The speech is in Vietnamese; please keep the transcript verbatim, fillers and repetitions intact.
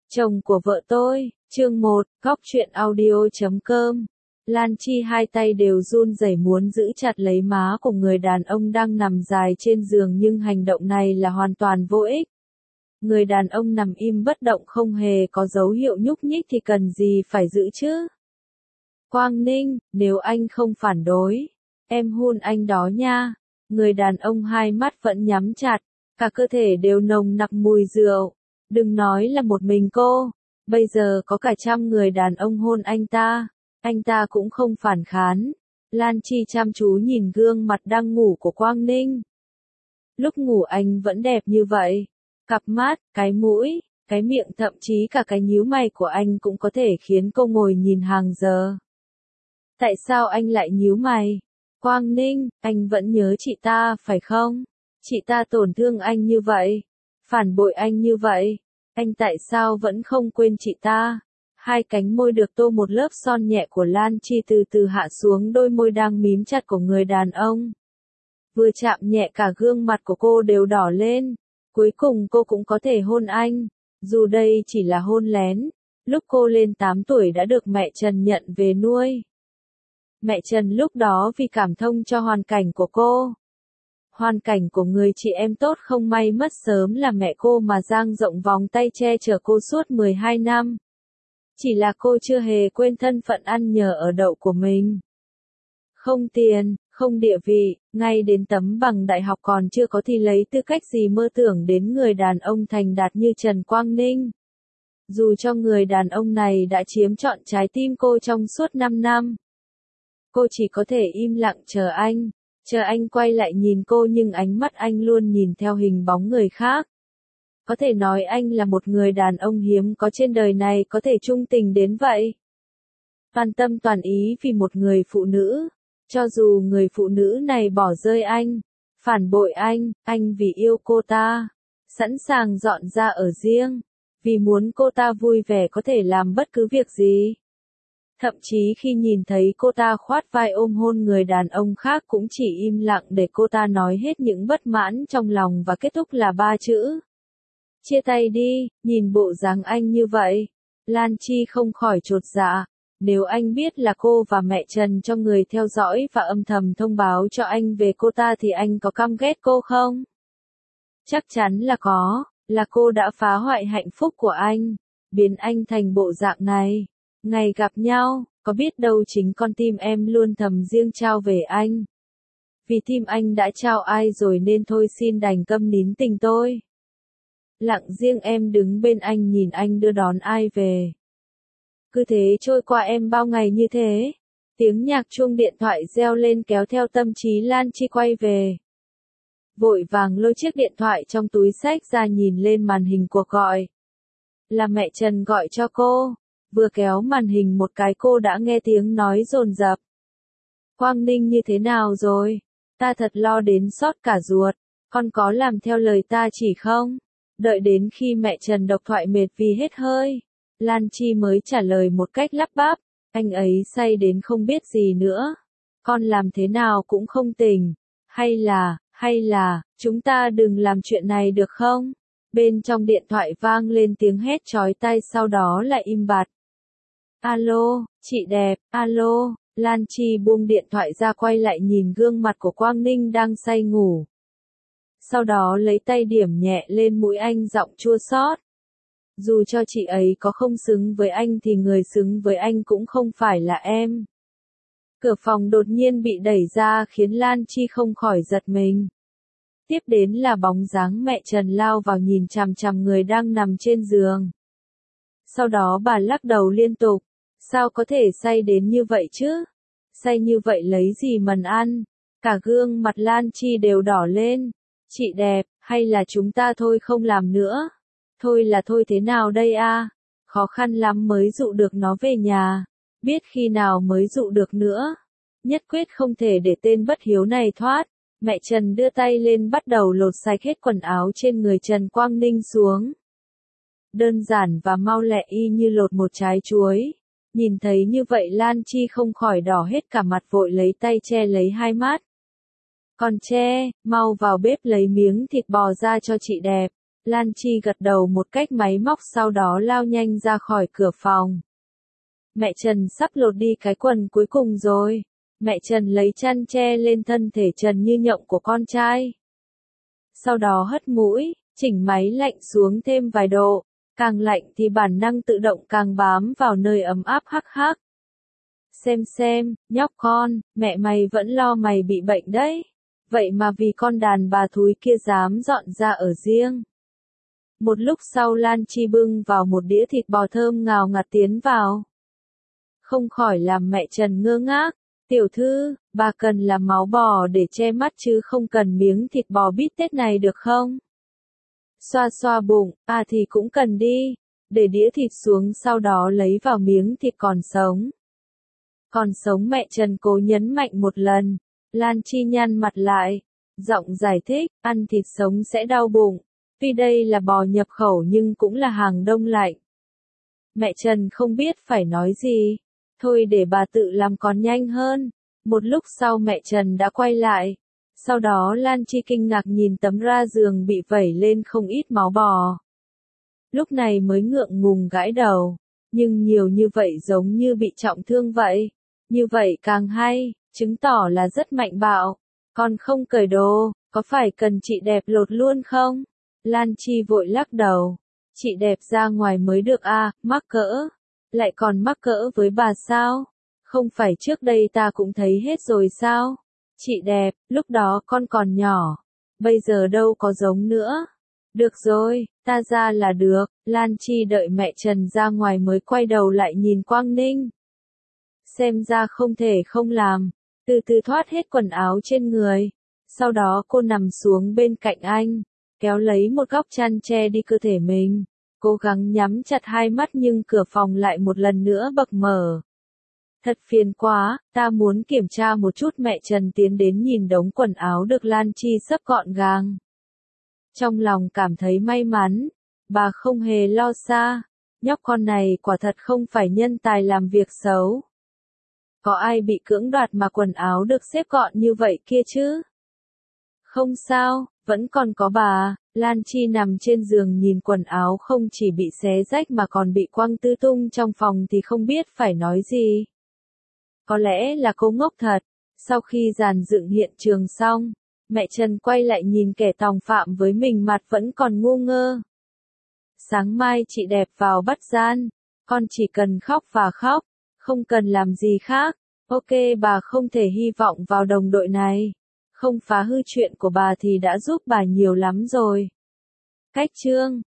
Chồng của vợ tôi, chương một, góc truyện audio.com. Lan Chi hai tay đều run rẩy muốn giữ chặt lấy má của người đàn ông đang nằm dài trên giường, nhưng hành động này là hoàn toàn vô ích. Người đàn ông nằm im bất động, không hề có dấu hiệu nhúc nhích thì cần gì phải giữ chứ. Quang Ninh, nếu anh không phản đối, em hôn anh đó nha. Người đàn ông hai mắt vẫn nhắm chặt, cả cơ thể đều nồng nặc mùi rượu. Đừng nói là một mình cô, bây giờ có cả trăm người đàn ông hôn anh ta, anh ta cũng không phản kháng. Lan Chi chăm chú nhìn gương mặt đang ngủ của Quang Ninh. Lúc ngủ anh vẫn đẹp như vậy, cặp mắt, cái mũi, cái miệng, thậm chí cả cái nhíu mày của anh cũng có thể khiến cô ngồi nhìn hàng giờ. Tại sao anh lại nhíu mày? Quang Ninh, anh vẫn nhớ chị ta phải không? Chị ta tổn thương anh như vậy, phản bội anh như vậy, anh tại sao vẫn không quên chị ta? Hai cánh môi được tô một lớp son nhẹ của Lan Chi từ từ hạ xuống đôi môi đang mím chặt của người đàn ông. Vừa chạm nhẹ cả gương mặt của cô đều đỏ lên. Cuối cùng cô cũng có thể hôn anh, dù đây chỉ là hôn lén. Lúc cô lên tám tuổi đã được mẹ Trần nhận về nuôi. Mẹ Trần lúc đó vì cảm thông cho hoàn cảnh của cô, hoàn cảnh của người chị em tốt không may mất sớm, là mẹ cô mà dang rộng vòng tay che chở cô suốt mười hai năm. Chỉ là cô chưa hề quên thân phận ăn nhờ ở đậu của mình. Không tiền, không địa vị, ngay đến tấm bằng đại học còn chưa có thì lấy tư cách gì mơ tưởng đến người đàn ông thành đạt như Trần Quang Ninh. Dù cho người đàn ông này đã chiếm trọn trái tim cô trong suốt năm năm. Cô chỉ có thể im lặng chờ anh. Chờ anh quay lại nhìn cô, nhưng ánh mắt anh luôn nhìn theo hình bóng người khác. Có thể nói anh là một người đàn ông hiếm có trên đời này có thể trung tình đến vậy. Toàn tâm toàn ý vì một người phụ nữ. Cho dù người phụ nữ này bỏ rơi anh, phản bội anh, anh vì yêu cô ta, sẵn sàng dọn ra ở riêng. Vì muốn cô ta vui vẻ có thể làm bất cứ việc gì. Thậm chí khi nhìn thấy cô ta khoát vai ôm hôn người đàn ông khác cũng chỉ im lặng để cô ta nói hết những bất mãn trong lòng và kết thúc là ba chữ: chia tay đi. Nhìn bộ dáng anh như vậy, Lan Chi không khỏi chột dạ. Nếu anh biết là cô và mẹ Trần cho người theo dõi và âm thầm thông báo cho anh về cô ta thì anh có căm ghét cô không? Chắc chắn là có, là cô đã phá hoại hạnh phúc của anh, biến anh thành bộ dạng này. Ngày gặp nhau, có biết đâu chính con tim em luôn thầm riêng trao về anh. Vì tim anh đã trao ai rồi nên thôi xin đành câm nín tình tôi. Lặng riêng em đứng bên anh nhìn anh đưa đón ai về. Cứ thế trôi qua em bao ngày như thế. Tiếng nhạc chuông điện thoại reo lên kéo theo tâm trí Lan Chi quay về. Vội vàng lôi chiếc điện thoại trong túi xách ra nhìn lên màn hình cuộc gọi. Là mẹ Trần gọi cho cô. Vừa kéo màn hình một cái cô đã nghe tiếng nói dồn dập. Quang Ninh như thế nào rồi? Ta thật lo đến xót cả ruột. Con có làm theo lời ta chỉ không? Đợi đến khi mẹ Trần độc thoại mệt vì hết hơi, Lan Chi mới trả lời một cách lắp bắp. Anh ấy say đến không biết gì nữa. Con làm thế nào cũng không tỉnh. Hay là, hay là, chúng ta đừng làm chuyện này được không? Bên trong điện thoại vang lên tiếng hét chói tai, sau đó lại im bặt. Alo, chị đẹp, alo. Lan Chi buông điện thoại ra quay lại nhìn gương mặt của Quang Ninh đang say ngủ. Sau đó lấy tay điểm nhẹ lên mũi anh, giọng chua xót. Dù cho chị ấy có không xứng với anh thì người xứng với anh cũng không phải là em. Cửa phòng đột nhiên bị đẩy ra khiến Lan Chi không khỏi giật mình. Tiếp đến là bóng dáng mẹ Trần lao vào nhìn chằm chằm người đang nằm trên giường. Sau đó bà lắc đầu liên tục. Sao có thể say đến như vậy chứ? Say như vậy lấy gì mần ăn? Cả gương mặt Lan Chi đều đỏ lên. Chị đẹp, hay là chúng ta thôi không làm nữa? Thôi là thôi thế nào đây a? Khó khăn lắm mới dụ được nó về nhà. Biết khi nào mới dụ được nữa. Nhất quyết không thể để tên bất hiếu này thoát. Mẹ Trần đưa tay lên bắt đầu lột sạch hết quần áo trên người Trần Quang Ninh xuống. Đơn giản và mau lẹ y như lột một trái chuối. Nhìn thấy như vậy Lan Chi không khỏi đỏ hết cả mặt, vội lấy tay che lấy hai mắt. Còn che, mau vào bếp lấy miếng thịt bò ra cho chị đẹp. Lan Chi gật đầu một cách máy móc sau đó lao nhanh ra khỏi cửa phòng. Mẹ Trần sắp lột đi cái quần cuối cùng rồi. Mẹ Trần lấy chăn che lên thân thể trần như nhộng của con trai. Sau đó hất mũi, chỉnh máy lạnh xuống thêm vài độ. Càng lạnh thì bản năng tự động càng bám vào nơi ấm áp hắc hắc. Xem xem, nhóc con, mẹ mày vẫn lo mày bị bệnh đấy. Vậy mà vì con đàn bà thúi kia dám dọn ra ở riêng. Một lúc sau Lan Chi bưng vào một đĩa thịt bò thơm ngào ngạt tiến vào. Không khỏi làm mẹ Trần ngơ ngác. Tiểu thư, bà cần làm máu bò để che mắt chứ không cần miếng thịt bò bít tết này được không? Xoa xoa bụng, à thì cũng cần đi. Để đĩa thịt xuống sau đó lấy vào miếng thịt còn sống. Còn sống mẹ Trần cố nhấn mạnh một lần. Lan Chi nhăn mặt lại. Giọng giải thích, ăn thịt sống sẽ đau bụng. Tuy đây là bò nhập khẩu nhưng cũng là hàng đông lạnh. Mẹ Trần không biết phải nói gì. Thôi để bà tự làm còn nhanh hơn. Một lúc sau mẹ Trần đã quay lại. Sau đó Lan Chi kinh ngạc nhìn tấm ra giường bị vẩy lên không ít máu bò. Lúc này mới ngượng ngùng gãi đầu. Nhưng nhiều như vậy giống như bị trọng thương vậy. Như vậy càng hay, chứng tỏ là rất mạnh bạo. Còn không cởi đồ, có phải cần chị đẹp lột luôn không? Lan Chi vội lắc đầu. Chị đẹp ra ngoài mới được à, mắc cỡ. Lại còn mắc cỡ với bà sao? Không phải trước đây ta cũng thấy hết rồi sao? Chị đẹp, lúc đó con còn nhỏ. Bây giờ đâu có giống nữa. Được rồi, ta ra là được. Lan Chi đợi mẹ Trần ra ngoài mới quay đầu lại nhìn Quang Ninh. Xem ra không thể không làm. Từ từ thoát hết quần áo trên người. Sau đó cô nằm xuống bên cạnh anh. Kéo lấy một góc chăn che đi cơ thể mình. Cố gắng nhắm chặt hai mắt nhưng cửa phòng lại một lần nữa bật mở. Thật phiền quá, ta muốn kiểm tra một chút. Mẹ Trần tiến đến nhìn đống quần áo được Lan Chi sắp gọn gàng. Trong lòng cảm thấy may mắn, bà không hề lo xa. Nhóc con này quả thật không phải nhân tài làm việc xấu. Có ai bị cưỡng đoạt mà quần áo được xếp gọn như vậy kia chứ? Không sao, vẫn còn có bà. Lan Chi nằm trên giường nhìn quần áo không chỉ bị xé rách mà còn bị quăng tứ tung trong phòng thì không biết phải nói gì. Có lẽ là cô ngốc thật. Sau khi dàn dựng hiện trường xong, mẹ Trần quay lại nhìn kẻ tòng phạm với mình mặt vẫn còn ngu ngơ. Sáng mai chị đẹp vào bắt gian. Con chỉ cần khóc và khóc, không cần làm gì khác. Ok, bà không thể hy vọng vào đồng đội này. Không phá hư chuyện của bà thì đã giúp bà nhiều lắm rồi. Cách chương